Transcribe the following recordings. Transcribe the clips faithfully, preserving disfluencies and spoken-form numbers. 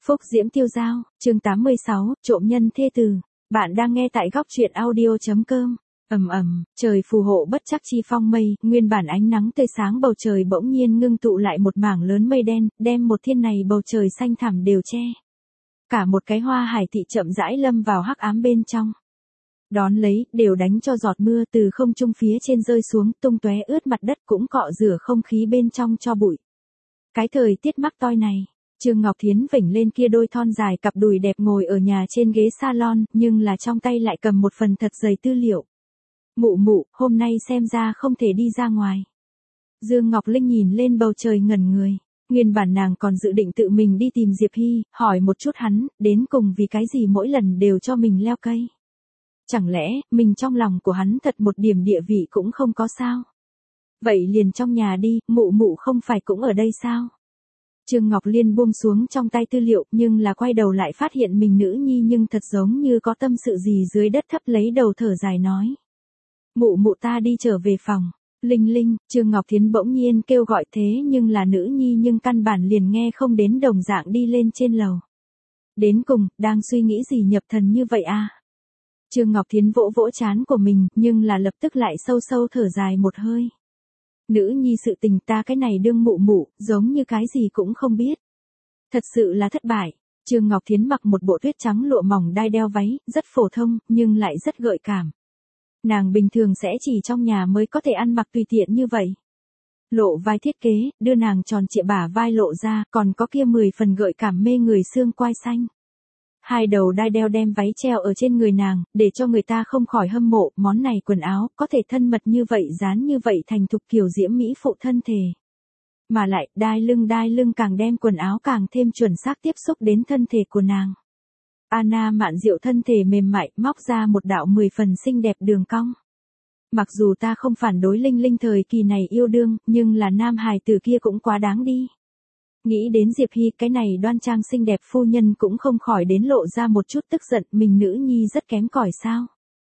Phúc Diễm Tiêu Dao, chương tám mươi sáu, trộm nhân thê tử. Bạn đang nghe tại góc truyện audio chấm com. Ầm ầm, trời phù hộ bất trắc chi phong mây, nguyên bản ánh nắng tươi sáng bầu trời bỗng nhiên ngưng tụ lại một mảng lớn mây đen, đem một thiên này bầu trời xanh thẳm đều che. Cả một cái hoa hải thị chậm rãi lâm vào hắc ám bên trong. Đón lấy, đều đánh cho giọt mưa từ không trung phía trên rơi xuống, tung tóe ướt mặt đất cũng cọ rửa không khí bên trong cho bụi. Cái thời tiết mắc toi này, Trương Ngọc Thiến vểnh lên kia đôi thon dài cặp đùi đẹp ngồi ở nhà trên ghế salon, nhưng là trong tay lại cầm một phần thật dày tư liệu. Mụ mụ, hôm nay xem ra không thể đi ra ngoài. Dương Ngọc Linh nhìn lên bầu trời ngẩn người, nguyên bản nàng còn dự định tự mình đi tìm Diệp Hy, hỏi một chút hắn, đến cùng vì cái gì mỗi lần đều cho mình leo cây. Chẳng lẽ, mình trong lòng của hắn thật một điểm địa vị cũng không có sao? Vậy liền trong nhà đi, mụ mụ không phải cũng ở đây sao? Trương Ngọc Liên buông xuống trong tay tư liệu, nhưng là quay đầu lại phát hiện mình nữ nhi nhưng thật giống như có tâm sự gì dưới đất thấp lấy đầu thở dài nói. Mụ mụ ta đi trở về phòng. Linh Linh, Trương Ngọc Thiến bỗng nhiên kêu gọi thế nhưng là nữ nhi nhưng căn bản liền nghe không đến đồng dạng đi lên trên lầu. Đến cùng, đang suy nghĩ gì nhập thần như vậy à? Trương Ngọc Thiến vỗ vỗ trán của mình, nhưng là lập tức lại sâu sâu thở dài một hơi. Nữ nhi sự tình ta cái này đương mụ mụ, giống như cái gì cũng không biết. Thật sự là thất bại. Trương Ngọc Thiến mặc một bộ tuyết trắng lụa mỏng đai đeo váy, rất phổ thông, nhưng lại rất gợi cảm. Nàng bình thường sẽ chỉ trong nhà mới có thể ăn mặc tùy tiện như vậy. Lộ vai thiết kế, đưa nàng tròn trịa bả vai lộ ra, còn có kia mười phần gợi cảm mê người xương quai xanh. Hai đầu đai đeo đem váy treo ở trên người nàng, để cho người ta không khỏi hâm mộ, món này quần áo, có thể thân mật như vậy dán như vậy thành thục kiểu diễm mỹ phụ thân thể. Mà lại, đai lưng đai lưng càng đem quần áo càng thêm chuẩn xác tiếp xúc đến thân thể của nàng. Anna Mạn Diệu thân thể mềm mại, móc ra một đạo mười phần xinh đẹp đường cong. Mặc dù ta không phản đối Linh Linh thời kỳ này yêu đương, nhưng là nam hài tử kia cũng quá đáng đi. Nghĩ đến Diệp Hy, cái này đoan trang xinh đẹp phu nhân cũng không khỏi đến lộ ra một chút tức giận, mình nữ nhi rất kém cỏi sao.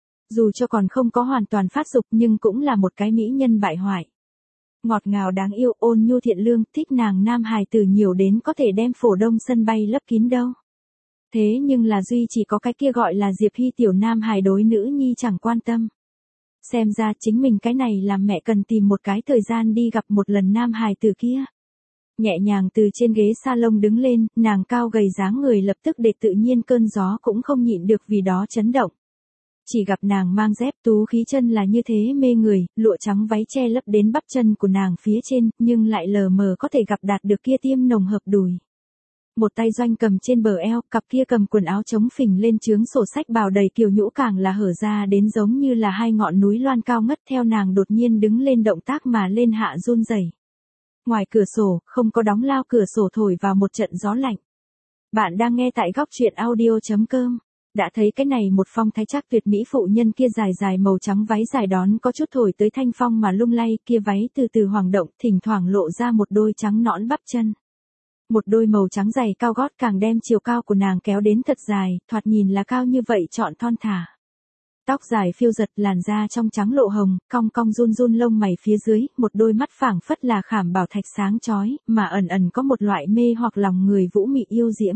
Dù cho còn không có hoàn toàn phát dục nhưng cũng là một cái mỹ nhân bại hoại. Ngọt ngào đáng yêu, ôn nhu thiện lương, thích nàng nam hài tử nhiều đến có thể đem phổ đông sân bay lấp kín đâu. Thế nhưng là duy chỉ có cái kia gọi là Diệp Hy tiểu nam hài đối nữ nhi chẳng quan tâm. Xem ra chính mình cái này làm mẹ cần tìm một cái thời gian đi gặp một lần nam hài tử kia. Nhẹ nhàng từ trên ghế salon đứng lên, nàng cao gầy dáng người lập tức để tự nhiên cơn gió cũng không nhịn được vì đó chấn động. Chỉ gặp nàng mang dép tú khí chân là như thế mê người, lụa trắng váy che lấp đến bắp chân của nàng phía trên, nhưng lại lờ mờ có thể gặp đạt được kia tiêm nồng hợp đùi. Một tay doanh cầm trên bờ eo, cặp kia cầm quần áo chống phình lên chướng sổ sách bào đầy kiều nhũ càng là hở ra đến giống như là hai ngọn núi loan cao ngất theo nàng đột nhiên đứng lên động tác mà lên hạ run rẩy. Ngoài cửa sổ, không có đóng lao cửa sổ thổi vào một trận gió lạnh. Bạn đang nghe tại góc truyện audio chấm com. Đã thấy cái này một phong thái trác tuyệt mỹ phụ nhân kia dài dài màu trắng váy dài đón có chút thổi tới thanh phong mà lung lay, kia váy từ từ hoàng động, thỉnh thoảng lộ ra một đôi trắng nõn bắp chân. Một đôi màu trắng dày cao gót càng đem chiều cao của nàng kéo đến thật dài, thoạt nhìn là cao như vậy trọn thon thả. Tóc dài phiêu giật, làn da trong trắng lộ hồng, cong cong run run lông mày phía dưới, một đôi mắt phảng phất là khảm bảo thạch sáng chói, mà ẩn ẩn có một loại mê hoặc lòng người vũ mị yêu diễm.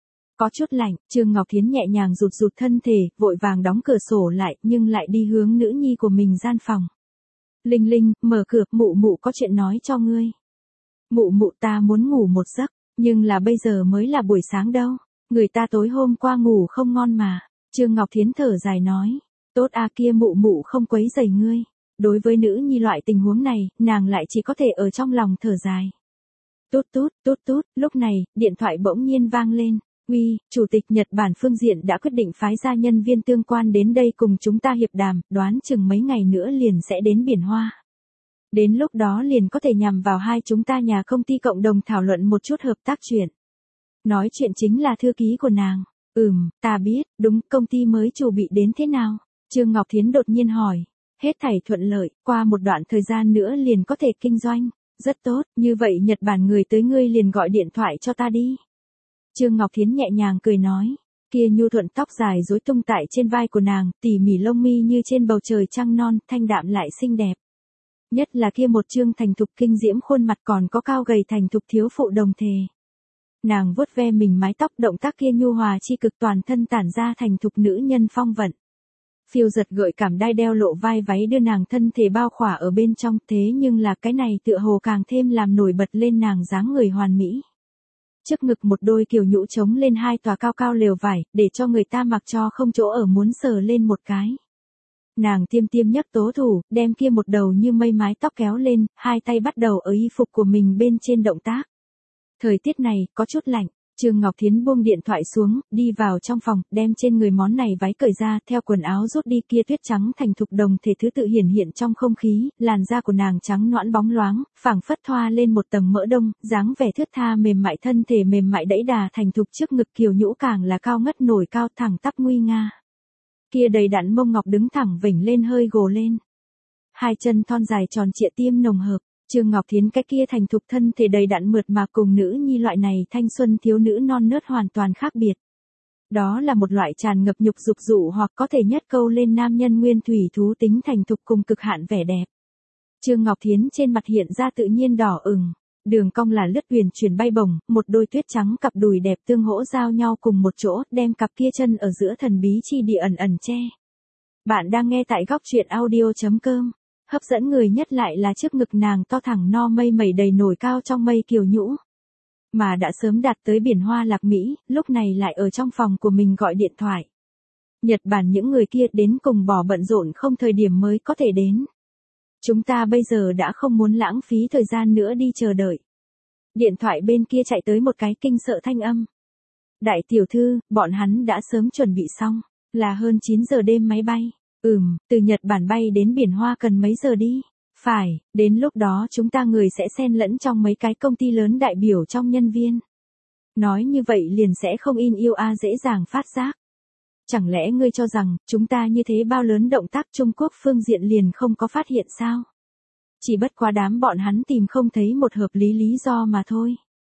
Có chút lạnh, Trương Ngọc Thiến nhẹ nhàng rụt rụt thân thể, vội vàng đóng cửa sổ lại, nhưng lại đi hướng nữ nhi của mình gian phòng. Linh Linh, mở cửa, mụ mụ có chuyện nói cho ngươi. Mụ mụ ta muốn ngủ một giấc, nhưng là bây giờ mới là buổi sáng đâu, người ta tối hôm qua ngủ không ngon mà. Trương Ngọc Thiến thở dài nói. Tốt à, kia mụ mụ không quấy rầy ngươi. Đối với nữ nhi loại tình huống này, nàng lại chỉ có thể ở trong lòng thở dài. Tút tút, tút tút, lúc này, điện thoại bỗng nhiên vang lên. Uy, Chủ tịch Nhật Bản phương diện đã quyết định phái ra nhân viên tương quan đến đây cùng chúng ta hiệp đàm, đoán chừng mấy ngày nữa liền sẽ đến Biển Hoa. Đến lúc đó liền có thể nhằm vào hai chúng ta nhà công ty cộng đồng thảo luận một chút hợp tác chuyện. Nói chuyện chính là thư ký của nàng. Ừm, ta biết, đúng, công ty mới chủ bị đến thế nào? Trương Ngọc Thiến đột nhiên hỏi. Hết thảy thuận lợi, qua một đoạn thời gian nữa liền có thể kinh doanh. Rất tốt, như vậy Nhật Bản người tới ngươi liền gọi điện thoại cho ta đi. Trương Ngọc Thiến nhẹ nhàng cười nói. Kia nhu thuận tóc dài rối tung tại trên vai của nàng, tỉ mỉ lông mi như trên bầu trời trăng non, thanh đạm lại xinh đẹp. Nhất là kia một trương thành thục kinh diễm khuôn mặt còn có cao gầy thành thục thiếu phụ đồng thề. Nàng vuốt ve mình mái tóc, động tác kia nhu hòa chi cực, toàn thân tản ra thành thục nữ nhân phong vận. Phiêu giật gợi cảm đai đeo lộ vai váy đưa nàng thân thể bao khỏa ở bên trong, thế nhưng là cái này tựa hồ càng thêm làm nổi bật lên nàng dáng người hoàn mỹ. Trước ngực một đôi kiều nhũ trống lên hai tòa cao cao lều vải, để cho người ta mặc cho không chỗ ở muốn sờ lên một cái. Nàng tiêm tiêm nhấc tố thủ, đem kia một đầu như mây mái tóc kéo lên, hai tay bắt đầu ở y phục của mình bên trên động tác. Thời tiết này, có chút lạnh. Trương Ngọc Thiến buông điện thoại xuống, đi vào trong phòng, đem trên người món này váy cởi ra, theo quần áo rút đi kia tuyết trắng thành thục đồng thể thứ tự hiển hiện trong không khí, làn da của nàng trắng nõn bóng loáng, phảng phất thoa lên một tầng mỡ đông, dáng vẻ thướt tha mềm mại, thân thể mềm mại đẫy đà thành thục, trước ngực kiều nhũ càng là cao ngất nổi cao thẳng tắp nguy nga. Kia đầy đặn mông ngọc đứng thẳng vểnh lên hơi gồ lên. Hai chân thon dài tròn trịa tiêm nồng hợp. Trương Ngọc Thiến cái kia thành thục thân thể đầy đặn mượt mà cùng nữ nhi loại này thanh xuân thiếu nữ non nớt hoàn toàn khác biệt. Đó là một loại tràn ngập nhục dục dụ hoặc có thể nhất câu lên nam nhân nguyên thủy thú tính thành thục cùng cực hạn vẻ đẹp. Trương Ngọc Thiến trên mặt hiện ra tự nhiên đỏ ửng, đường cong là lướt huyền chuyển bay bổng, một đôi tuyết trắng cặp đùi đẹp tương hỗ giao nhau cùng một chỗ, đem cặp kia chân ở giữa thần bí chi địa ẩn ẩn che. Bạn đang nghe tại góc truyện audio chấm com. Hấp dẫn người nhất lại là trước ngực nàng to thẳng no mây mẩy đầy nổi cao trong mây kiều nhũ. Mà đã sớm đạt tới biển hoa lạc Mỹ, lúc này lại ở trong phòng của mình gọi điện thoại. Nhật Bản những người kia đến cùng bỏ bận rộn không thời điểm mới có thể đến. Chúng ta bây giờ đã không muốn lãng phí thời gian nữa đi chờ đợi. Điện thoại bên kia chạy tới một cái kinh sợ thanh âm. Đại tiểu thư, bọn hắn đã sớm chuẩn bị xong, là hơn chín giờ đêm máy bay. Ừm, từ Nhật Bản bay đến biển Hoa cần mấy giờ đi? Phải, đến lúc đó chúng ta người sẽ xen lẫn trong mấy cái công ty lớn đại biểu trong nhân viên. Nói như vậy liền sẽ không in yêu a dễ dàng phát giác. Chẳng lẽ ngươi cho rằng, chúng ta như thế bao lớn động tác Trung Quốc phương diện liền không có phát hiện sao? Chỉ bất quá đám bọn hắn tìm không thấy một hợp lý lý do mà thôi.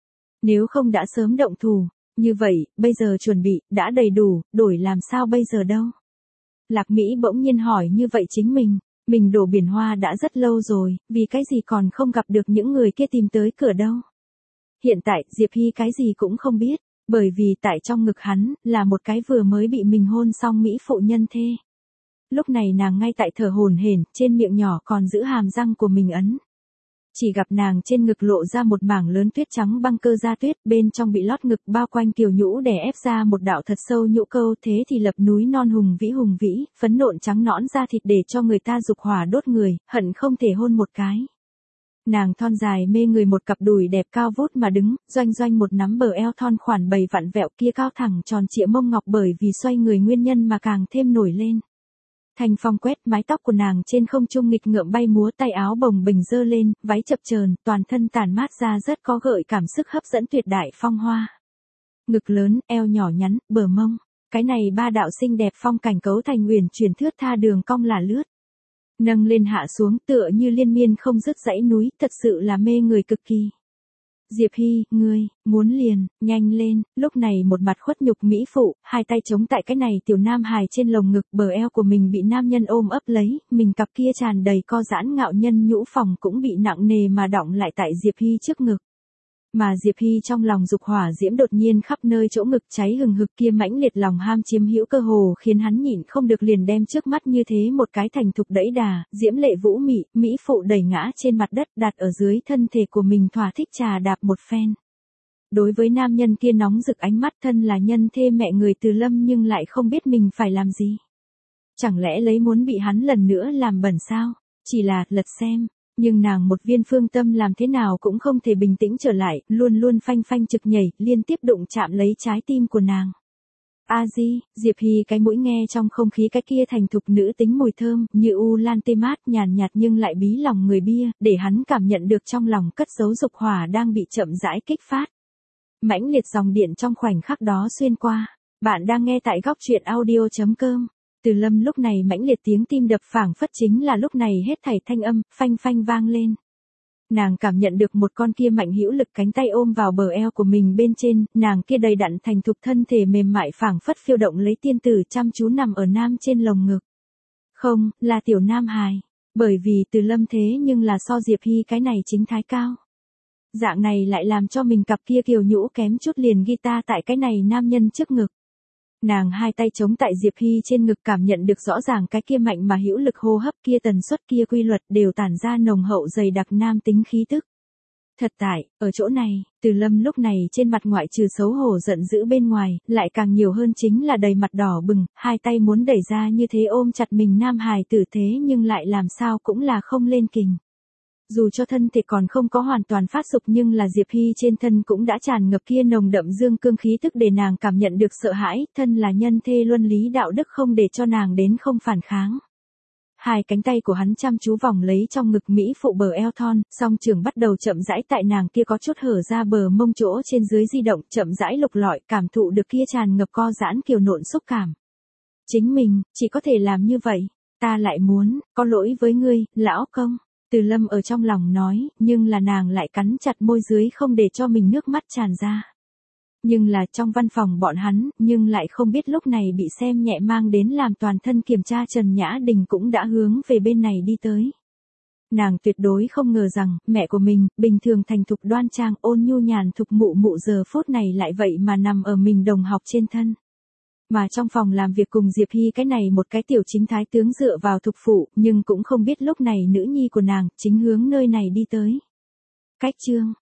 Nếu không đã sớm động thủ, như vậy, bây giờ chuẩn bị, đã đầy đủ, đổi làm sao bây giờ đâu? Lạc Mỹ bỗng nhiên hỏi như vậy chính mình, mình đổ biển Hoa đã rất lâu rồi, vì cái gì còn không gặp được những người kia tìm tới cửa đâu. Hiện tại, Diệp Hy cái gì cũng không biết, bởi vì tại trong ngực hắn, là một cái vừa mới bị mình hôn xong Mỹ phụ nhân thê. Lúc này nàng ngay tại thở hổn hển, trên miệng nhỏ còn giữ hàm răng của mình ấn. Chỉ gặp nàng trên ngực lộ ra một mảng lớn tuyết trắng băng cơ da tuyết, bên trong bị lót ngực bao quanh kiều nhũ đè ép ra một đạo thật sâu nhũ câu, thế thì lập núi non hùng vĩ hùng vĩ, phấn nộn trắng nõn da thịt để cho người ta dục hỏa đốt người, hận không thể hôn một cái. Nàng thon dài mê người một cặp đùi đẹp cao vút mà đứng, doanh doanh một nắm bờ eo thon khoản bầy vặn vẹo kia cao thẳng tròn trịa mông ngọc bởi vì xoay người nguyên nhân mà càng thêm nổi lên. Thành phong quét, mái tóc của nàng trên không trung nghịch ngợm bay múa, tay áo bồng bềnh dơ lên, váy chập chờn, toàn thân tản mát ra rất có gợi cảm sức hấp dẫn tuyệt đại phong hoa. Ngực lớn, eo nhỏ nhắn, bờ mông, cái này ba đạo xinh đẹp phong cảnh cấu thành uyển chuyển thướt tha đường cong là lướt. Nâng lên hạ xuống tựa như liên miên không dứt dãy núi, thật sự là mê người cực kỳ. Diệp Hy, ngươi, muốn liền, nhanh lên, lúc này một mặt khuất nhục mỹ phụ, hai tay chống tại cái này tiểu nam hài trên lồng ngực, bờ eo của mình bị nam nhân ôm ấp lấy, mình cặp kia tràn đầy co giãn ngạo nhân nhũ phòng cũng bị nặng nề mà đọng lại tại Diệp Hy trước ngực. Mà Diệp Hy trong lòng dục hỏa diễm đột nhiên khắp nơi chỗ ngực cháy hừng hực kia mãnh liệt lòng ham chiếm hữu cơ hồ khiến hắn nhịn không được liền đem trước mắt như thế một cái thành thục đẫy đà, diễm lệ vũ mị, mỹ phụ đẩy ngã trên mặt đất đặt ở dưới thân thể của mình thỏa thích trà đạp một phen. Đối với nam nhân kia nóng rực ánh mắt thân là nhân thê mẹ người Từ Lâm nhưng lại không biết mình phải làm gì. Chẳng lẽ lấy muốn bị hắn lần nữa làm bẩn sao? Chỉ là lật xem. Nhưng nàng một viên phương tâm làm thế nào cũng không thể bình tĩnh trở lại, luôn luôn phanh phanh trực nhảy, liên tiếp đụng chạm lấy trái tim của nàng. A Di, Diệp Hy cái mũi nghe trong không khí cái kia thành thục nữ tính mùi thơm, như u lan tê mát nhàn nhạt nhưng lại bí lòng người bia, để hắn cảm nhận được trong lòng cất giấu dục hỏa đang bị chậm rãi kích phát. Mãnh liệt dòng điện trong khoảnh khắc đó xuyên qua. Bạn đang nghe tại góc truyện audio chấm com. Từ Lâm lúc này mãnh liệt tiếng tim đập phảng phất chính là lúc này hết thảy thanh âm, phanh phanh vang lên. Nàng cảm nhận được một con kia mạnh hữu lực cánh tay ôm vào bờ eo của mình bên trên, nàng kia đầy đặn thành thục thân thể mềm mại phảng phất phiêu động lấy tiên tử chăm chú nằm ở nam trên lồng ngực. Không, là tiểu nam hài, bởi vì Từ Lâm thế nhưng là so Diệp Hy cái này chính thái cao. Dạng này lại làm cho mình cặp kia kiều nhũ kém chút liền guitar tại cái này nam nhân trước ngực. Nàng hai tay chống tại Diệp Hy trên ngực cảm nhận được rõ ràng cái kia mạnh mà hữu lực hô hấp kia tần suất kia quy luật đều tản ra nồng hậu dày đặc nam tính khí tức. Thật tại, ở chỗ này, Từ Lâm lúc này trên mặt ngoại trừ xấu hổ giận dữ bên ngoài, lại càng nhiều hơn chính là đầy mặt đỏ bừng, hai tay muốn đẩy ra như thế ôm chặt mình nam hài tử thế nhưng lại làm sao cũng là không lên kình. Dù cho thân thể còn không có hoàn toàn phát dục nhưng là Diệp Hy trên thân cũng đã tràn ngập kia nồng đậm dương cương khí tức để nàng cảm nhận được sợ hãi, thân là nhân thê luân lý đạo đức không để cho nàng đến không phản kháng. Hai cánh tay của hắn chăm chú vòng lấy trong ngực Mỹ phụ bờ eo thon, song trường bắt đầu chậm rãi tại nàng kia có chút hở ra bờ mông chỗ trên dưới di động, chậm rãi lục lọi, cảm thụ được kia tràn ngập co giãn kiều nộn xúc cảm. Chính mình, chỉ có thể làm như vậy, ta lại muốn, có lỗi với ngươi, lão công. Từ Lâm ở trong lòng nói, nhưng là nàng lại cắn chặt môi dưới không để cho mình nước mắt tràn ra. Nhưng là trong văn phòng bọn hắn, nhưng lại không biết lúc này bị xem nhẹ mang đến làm toàn thân kiểm tra Trần Nhã Đình cũng đã hướng về bên này đi tới. Nàng tuyệt đối không ngờ rằng, mẹ của mình, bình thường thành thục đoan trang ôn nhu nhàn thục mụ mụ giờ phút này lại vậy mà nằm ở mình đồng học trên thân. Mà trong phòng làm việc cùng Diệp Hy cái này một cái tiểu chính thái tướng dựa vào thục phụ, nhưng cũng không biết lúc này nữ nhi của nàng, chính hướng nơi này đi tới. Cách chương,